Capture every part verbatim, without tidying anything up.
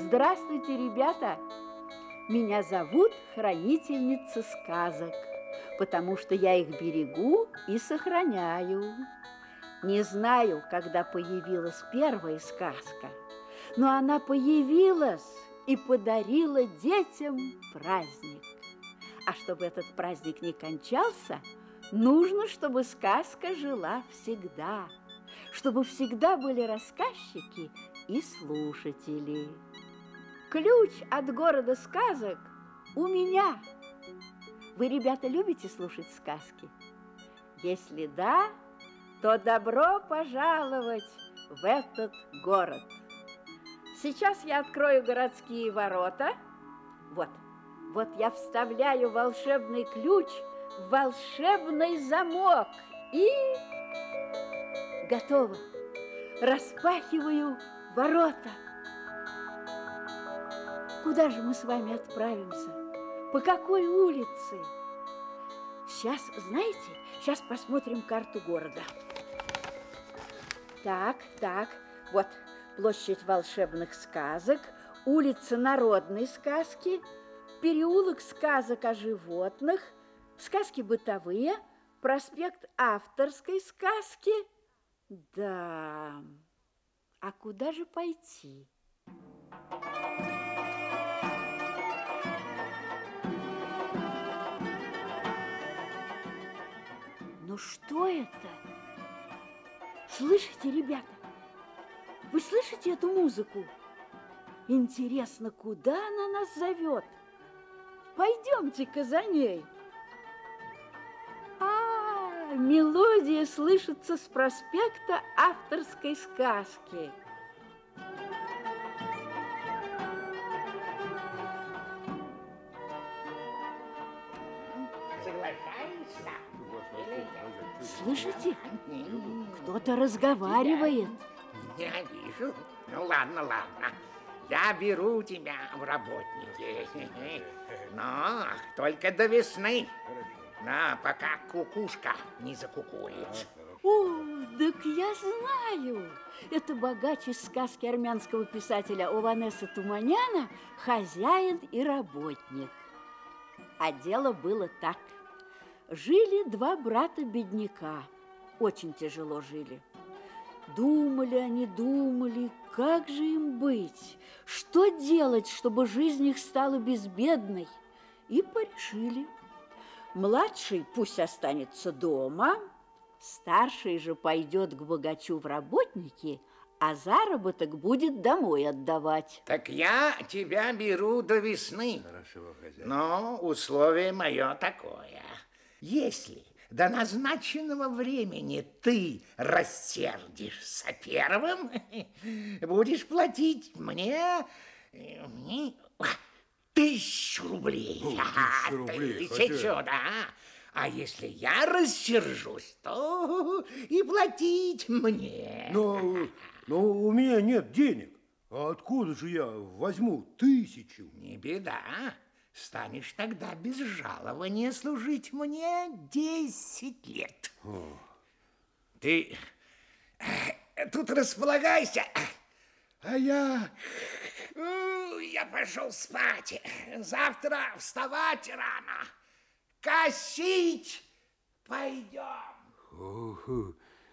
Здравствуйте, ребята! Меня зовут Хранительница сказок, потому что я их берегу и сохраняю. Не знаю, когда появилась первая сказка, но она появилась и подарила детям праздник. А чтобы этот праздник не кончался, нужно, чтобы сказка жила всегда, чтобы всегда были рассказчики и слушатели. Ключ от города сказок у меня. Вы, ребята, любите слушать сказки? Если да, то добро пожаловать в этот город. Сейчас я открою городские ворота. Вот, вот я вставляю волшебный ключ в волшебный замок и готово. Распахиваю ворота. Куда же мы с вами отправимся? По какой улице? Сейчас, знаете, сейчас посмотрим карту города. Так, так, вот площадь волшебных сказок, улица народной сказки, переулок сказок о животных, сказки бытовые, проспект авторской сказки. Да, а куда же пойти? Ну что это? Слышите, ребята? Вы слышите эту музыку? Интересно, куда она нас зовет? Пойдемте-ка за ней. А, мелодия слышится с проспекта авторской сказки. Слышите? Кто-то разговаривает. Я вижу. Ну ладно, ладно. Я беру тебя в работники. Но только до весны. Но пока кукушка не закукует. О, так я знаю. Это богач из сказки армянского писателя Ованеса Туманяна «Хозяин и работник». А дело было так. Жили два брата-бедняка. Очень тяжело жили. Думали они, думали, как же им быть, что делать, чтобы жизнь их стала безбедной. И порешили. Младший пусть останется дома, старший же пойдет к богачу в работники, а заработок будет домой отдавать. Так я тебя беру до весны. Хорошо, хозяин. Но условие мое такое. Если до назначенного времени ты рассердишься первым, будешь платить мне, мне тысячу рублей. О, тысячу рублей, Тысячу, да. А если я рассержусь, то и платить мне. Но, но у меня нет денег. А откуда же я возьму тысячу? Не беда. Станешь тогда без жалования служить мне десять лет. О. Ты тут располагайся, а я, я пошел спать. Завтра вставать рано, косить пойдем. Ох,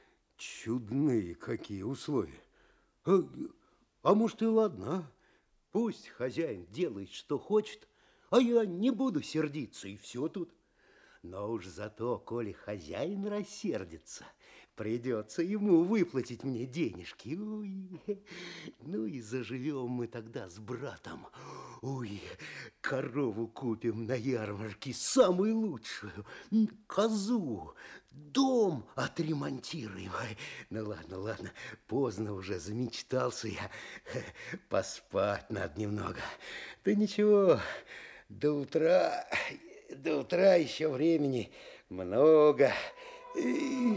чудные какие условия. А, а может и ладно, пусть хозяин делает, что хочет, а я не буду сердиться, и все тут. Но уж зато, коли хозяин рассердится, придется ему выплатить мне денежки. Ой, ну и заживем мы тогда с братом. Ой, корову купим на ярмарке, самую лучшую, козу, дом отремонтируем. Ну ладно, ладно, поздно уже, замечтался я, поспать надо немного. Да ничего, до утра, до утра еще времени много. И...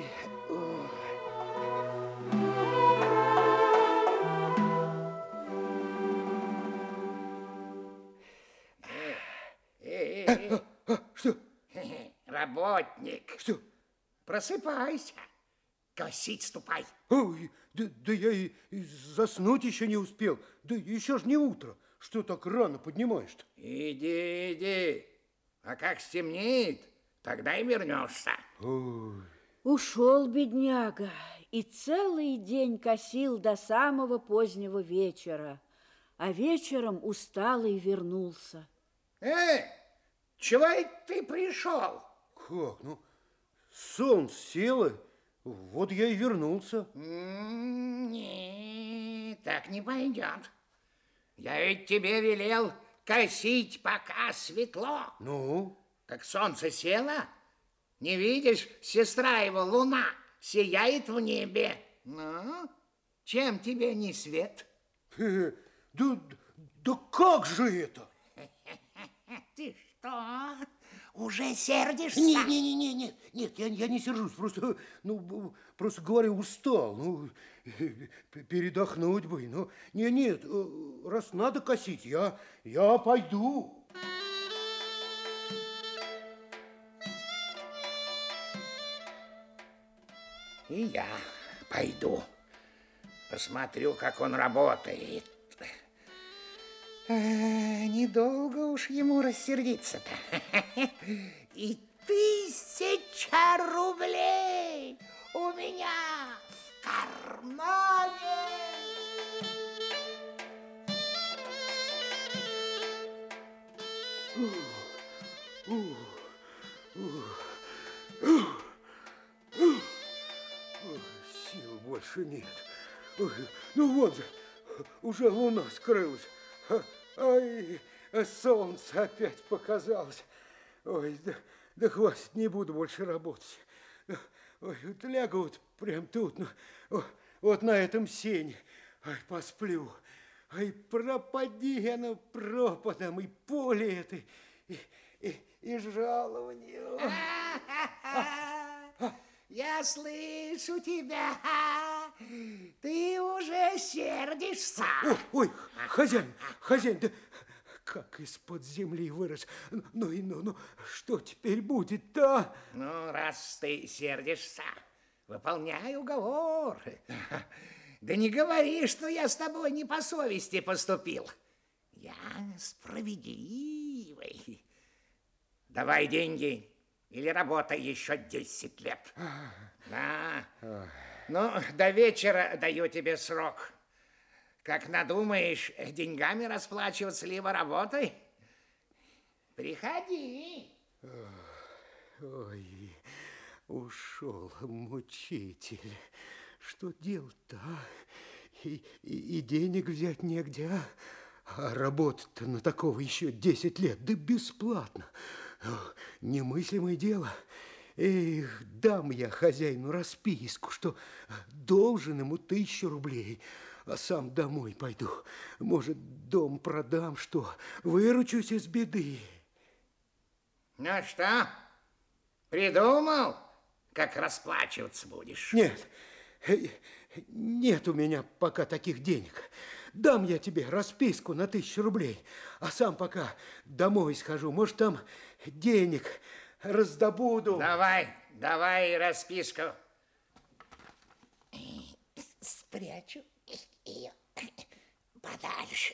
Э-э-э. А, а, что? Работник. Что? Просыпайся. Косить ступай. Ой, да, да я и, и заснуть еще не успел. Да еще ж не утро. что так рано поднимаешь-то? Иди, иди. А как стемнеет, тогда и вернешься. Ой. Ушел бедняга и целый день косил до самого позднего вечера, а вечером усталый вернулся. Эй, чего это ты пришел? Как? Ну, солнце село, вот я и вернулся. Нет, так не пойдет. Я ведь тебе велел косить, пока светло. Ну? Так солнце село? Не видишь, сестра его, луна, сияет в небе. Ну, чем тебе не свет? Да, да как же это? Ты что, уже сердишься? Нет, нет, нет, нет, нет, я, я не сержусь, просто, ну, просто говорю, устал, ну, передохнуть бы, ну, нет, нет, раз надо косить, я, я пойду. И я пойду, посмотрю, как он работает. Недолго уж ему рассердиться-то. И тысяча рублей у меня в кармане. Сил больше нет. Ну вот же, уже луна скрылась. Ай, солнце опять показалось. Ой, да, да хватит, не буду больше работать. Ой, вот лягу вот прям тут, ну, вот на этом сене. Ай, посплю. Ай, пропади оно пропадом, и поле это, и, и, и жалование. Я слышу тебя. Ты уже сердишься. Ой, ой, хозяин, хозяин, да как из-под земли вырос. Ну и ну, ну, что теперь будет-то? Ну, раз ты сердишься, выполняй уговор. Да не говори, что я с тобой не по совести поступил. Я справедливый. Давай деньги или работай еще десять лет. Да. Ну, до вечера даю тебе срок. Как надумаешь, деньгами расплачиваться, либо работай, приходи. Ой, ушел мучитель. Что делать-то, а? И, и, и денег взять негде, а? А работать-то на такого еще десять лет, да бесплатно. Немыслимое дело. Эх, дам я хозяину расписку, что должен ему тысячу рублей, а сам домой пойду. Может, дом продам, что выручусь из беды. Ну что, придумал, как расплачиваться будешь? Нет, нет у меня пока таких денег. Дам я тебе расписку на тысячу рублей, а сам пока домой схожу. Может, там денег раздобуду. Давай, давай расписку. Спрячу ее подальше.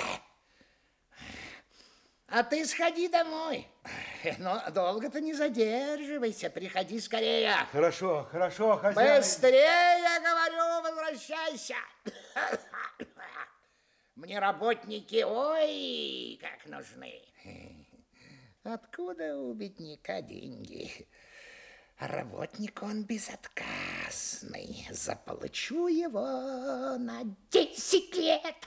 А ты сходи домой. Но долго-то не задерживайся, приходи скорее. Хорошо, хорошо, хозяин. Быстрее, я говорю, возвращайся. Мне работники, ой, как нужны. Откуда у бедняка деньги? Работник он безотказный. Заполучу его на десять лет.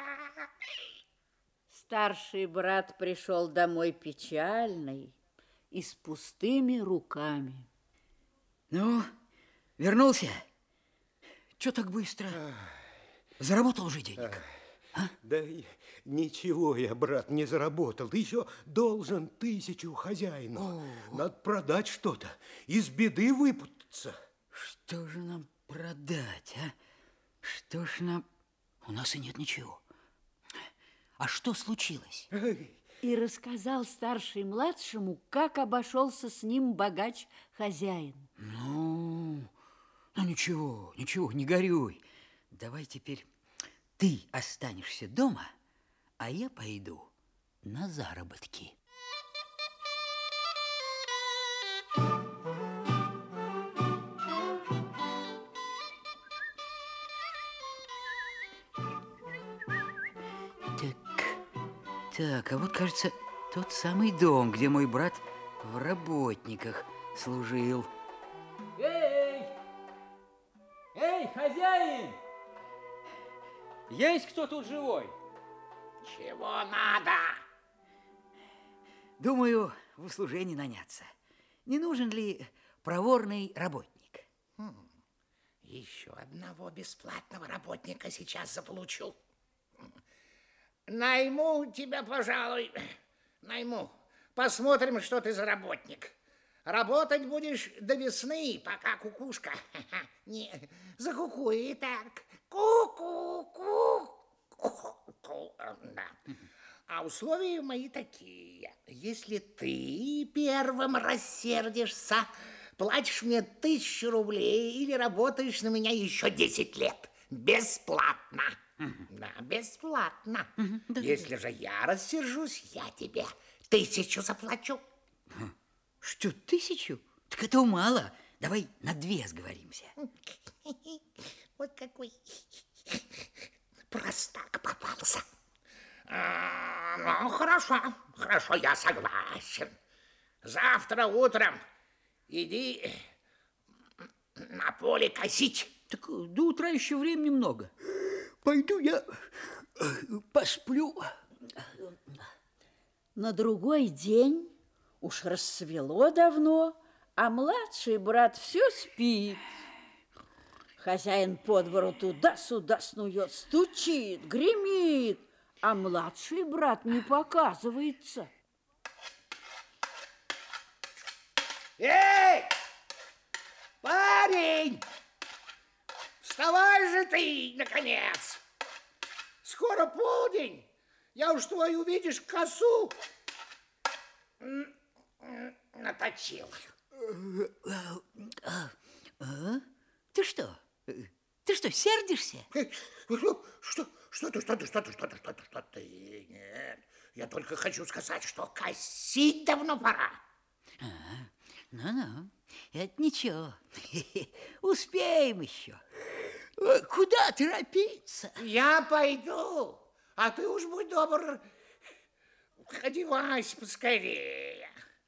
Старший брат пришел домой печальный и с пустыми руками. Ну, вернулся? Чё так быстро? Заработал уже денег? А? Да ничего я, брат, не заработал. Ты еще должен тысячу хозяину. О. Надо продать что-то, из беды выпутаться. Что же нам продать, а? Что ж нам... У нас и нет ничего. А что случилось? И рассказал старший младшему, как обошелся с ним богач-хозяин. Ну, ну ничего, ничего, не горюй. Давай теперь ты останешься дома, а я пойду на заработки. Так, а вот, кажется, тот самый дом, где мой брат в работниках служил. Эй! Эй, хозяин! Есть кто тут живой? Чего надо? Думаю, в услужение наняться. Не нужен ли проворный работник? Хм, еще одного бесплатного работника сейчас заполучу. Найму тебя, пожалуй, найму. Посмотрим, что ты за работник. Работать будешь до весны, пока кукушка не закукует так. Ку-ку-ку. Да. А условия мои такие. Если ты первым рассердишься, платишь мне тысячу рублей или работаешь на меня еще десять лет. Бесплатно. Да, бесплатно. Если же я рассержусь, я тебе тысячу заплачу. Что, тысячу? Так этого мало. Давай на две сговоримся. Вот какой простак попался. А, ну, хорошо, хорошо, я согласен. Завтра утром иди на поле косить. Так до утра еще времени много. Пойду я посплю. На другой день уж рассвело давно, а младший брат все спит. Хозяин по двору туда-сюда снует, стучит, гремит, а младший брат не показывается. Эй, парень! Вставай же ты, наконец! Скоро полдень. Я уж твою, видишь, косу наточил. А? Ты что? Ты что, сердишься? Что, что, что ты, что ты, что ты, что ты, что ты, что ты? Нет, я только хочу сказать, что косить давно пора. А, ну-ну, это ничего. Успеем еще. Куда торопиться? Я пойду, а ты уж будь добр, одевайся поскорее.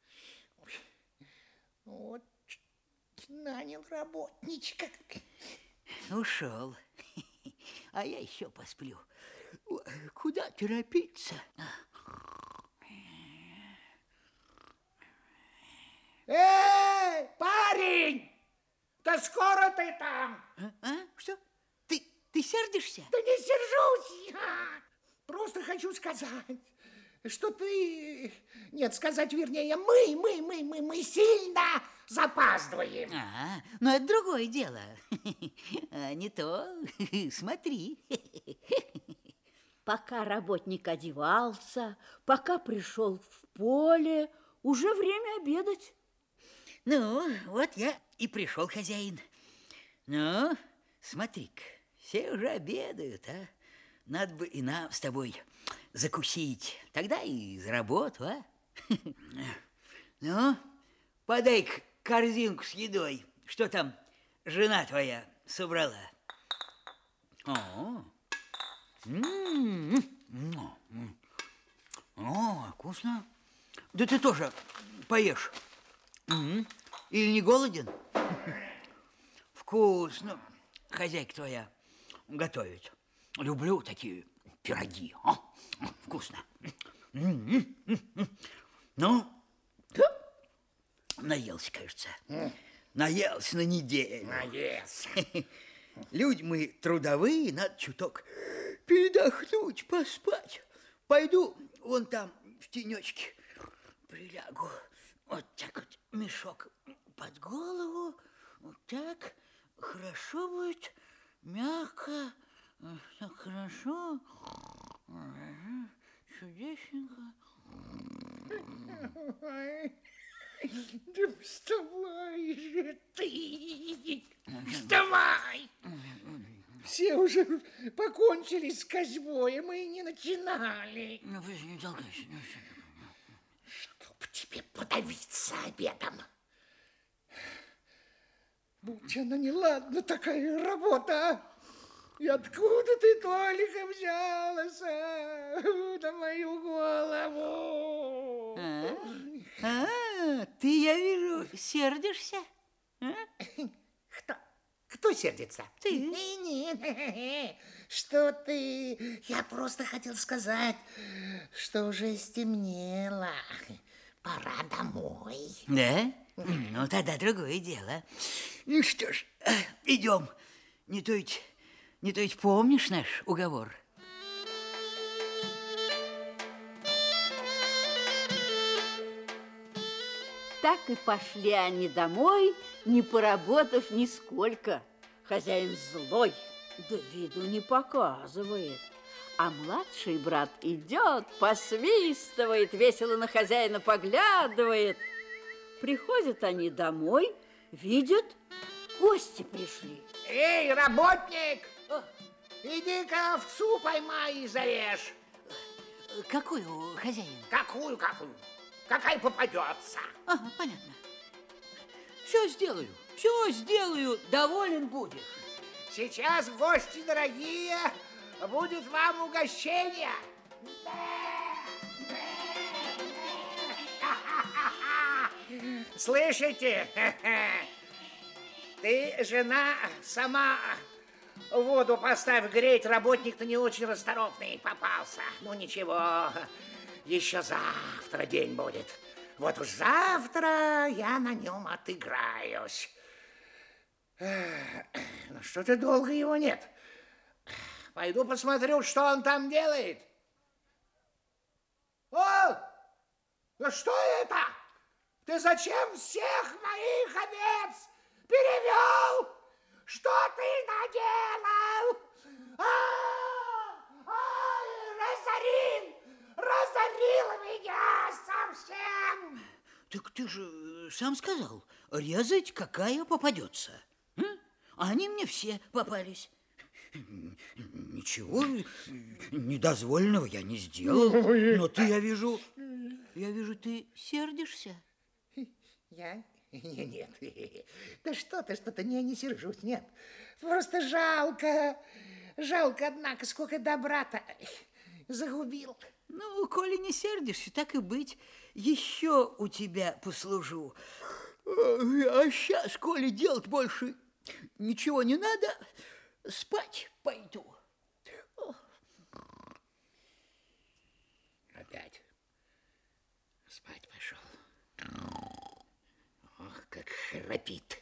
Вот нанял работничка. Ушел, а я еще посплю. Куда торопиться? Эй, парень! Да скоро ты там! А? А? Что? Ты, ты сердишься? Да не сержусь я! Просто хочу сказать, что ты... Нет, сказать вернее, мы, мы, мы, мы, мы сильно запаздываем. А, ну это другое дело. А не то, смотри. Пока работник одевался, пока пришел в поле, уже время обедать. Ну, вот я и пришел, хозяин. Ну, смотри-ка, все уже обедают, а? Надо бы и нам с тобой закусить. Тогда и за работу, а? Ну, подай-ка корзинку с едой. Что там жена твоя собрала? О, О, вкусно. Да ты тоже поешь. Угу. Или не голоден? Вкусно. Хозяйка твоя готовит. Люблю такие пироги. О, вкусно. Ну, наелся, кажется. Наелся на неделю. Наелся. Люди мы трудовые, надо чуток передохнуть, поспать. Пойду вон там в тенечке прилягу. Вот так вот мешок под голову. Вот так. Хорошо будет. Мягко. Так хорошо. Чудесненько. Да вставай же ты. Вставай. все уже покончили с козьбой, мы и не начинали. Ну, не толкайся. Чтоб тебе подавиться обедом. Будь она неладна, такая работа, а? И откуда ты, Толика, взялась на мою голову? А? А, ты, я вижу, сердишься? А? Кто? Кто сердится? Ты. Нет, что ты? Я просто хотел сказать, что уже стемнело. Пора домой. Да? Ну, тогда другое дело. Ну что ж, идем. Не то ведь, не то ведь помнишь наш уговор? Так и пошли они домой, не поработав нисколько. Хозяин злой, да виду не показывает. А младший брат идет, посвистывает, весело на хозяина поглядывает. Приходят они домой, видят, гости пришли. Эй, работник, иди-ка овцу поймай и зарежь. Какую, хозяин? Какую, какую? Какая попадется. Ага, понятно. Все сделаю, все сделаю, доволен будешь. Сейчас, гости дорогие, будет вам угощение. Слышите? Ты, жена, сама воду поставь греть. Работник-то не очень расторопный попался. Ну ничего, еще завтра день будет. Вот уж завтра я на нем отыграюсь. Ну что-то долго его нет. Пойду посмотрю, что он там делает. О! Ну что это? Ты зачем всех моих овец перевел? Что ты наделал? А, а, разорил, разорил меня совсем. Так ты же сам сказал, резать какая попадется. М? А они мне все попались. Ничего недозволенного я не сделал. Но ты, я вижу, я вижу, ты сердишься. Я? Нет, нет. Да что ты, что-то не, не сержусь, нет. Просто жалко, жалко, однако, сколько добра-то загубил. Ну, коли не сердишься, так и быть, еще у тебя послужу. А сейчас, коли делать больше ничего не надо, спать пойду. Опять спать пошел. Ох, как храпит.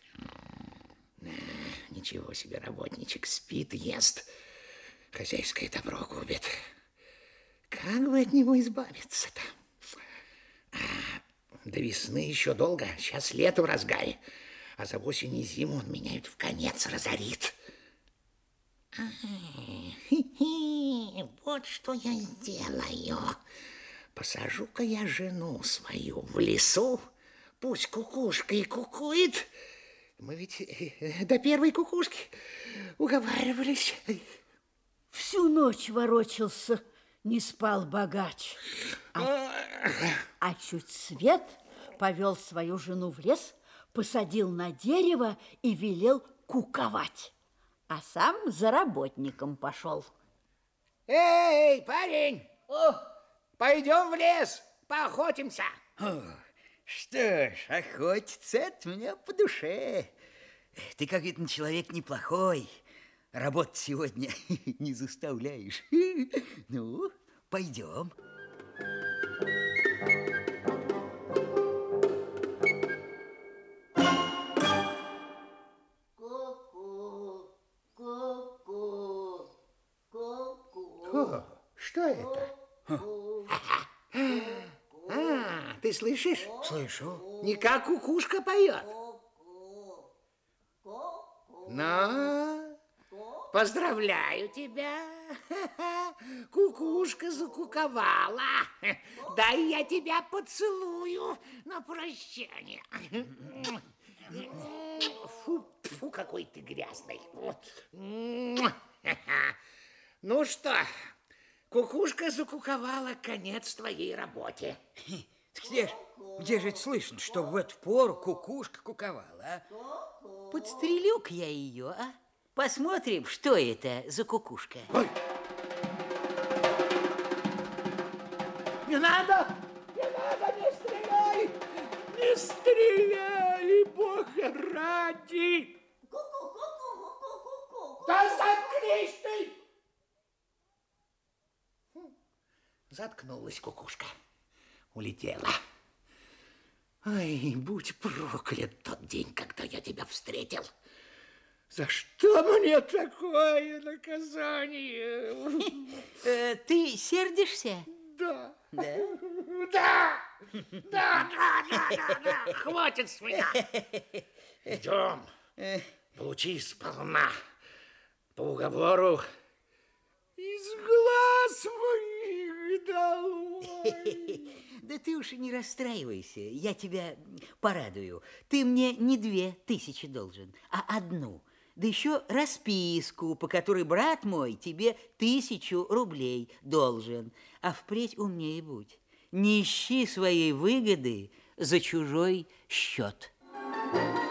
Ничего себе, работничек спит, ест. Хозяйское добро губит. Как бы от него избавиться-то? А, до весны еще долго. Сейчас лето в разгаре. А за осень и зиму он меня ведь в конец разорит. А, хи-хи, вот что я сделаю. Посажу-ка я жену свою в лесу. Пусть кукушка и кукует. Мы ведь до первой кукушки уговаривались. Всю ночь ворочался, не спал богач. А, а чуть свет повел свою жену в лес, посадил на дерево и велел куковать. А сам за работником пошел. Эй, парень! О, пойдем в лес, поохотимся. О, что ж, охотиться — это мне по душе. Ты, как видно, человек неплохой. Работать сегодня не заставляешь. Ну, пойдем. Ку-ку, ку-ку, ку-ку. О, что это? А, ты слышишь? Слышу. Не как кукушка поет. Но поздравляю тебя. Кукушка закуковала. Дай я тебя поцелую на прощание. Фу, фу, какой ты грязный. Ну что, кукушка закуковала, конец твоей работе. Где же, где же это слышно, что в эту пору кукушка куковала, а? Подстрелю-ка я ее, а? Посмотрим, что это за кукушка. Ой. Не надо! Не надо, не стреляй! Не стреляй, Бога ради! Да заткнись ты! Заткнулась кукушка. Улетела. Ай, будь проклят тот день, когда я тебя встретил. За что мне такое наказание? Э, ты сердишься? Да. Да? Да! Да, да, да, да, да! Хватит с меня! Идем. Получи сполна. По уговору из глаз моих долой. Да ты уж не расстраивайся, я тебя порадую. Ты мне не две тысячи должен, а одну. Да еще расписку, по которой брат мой тебе тысячу рублей должен. А впредь умнее будь. Не ищи своей выгоды за чужой счет.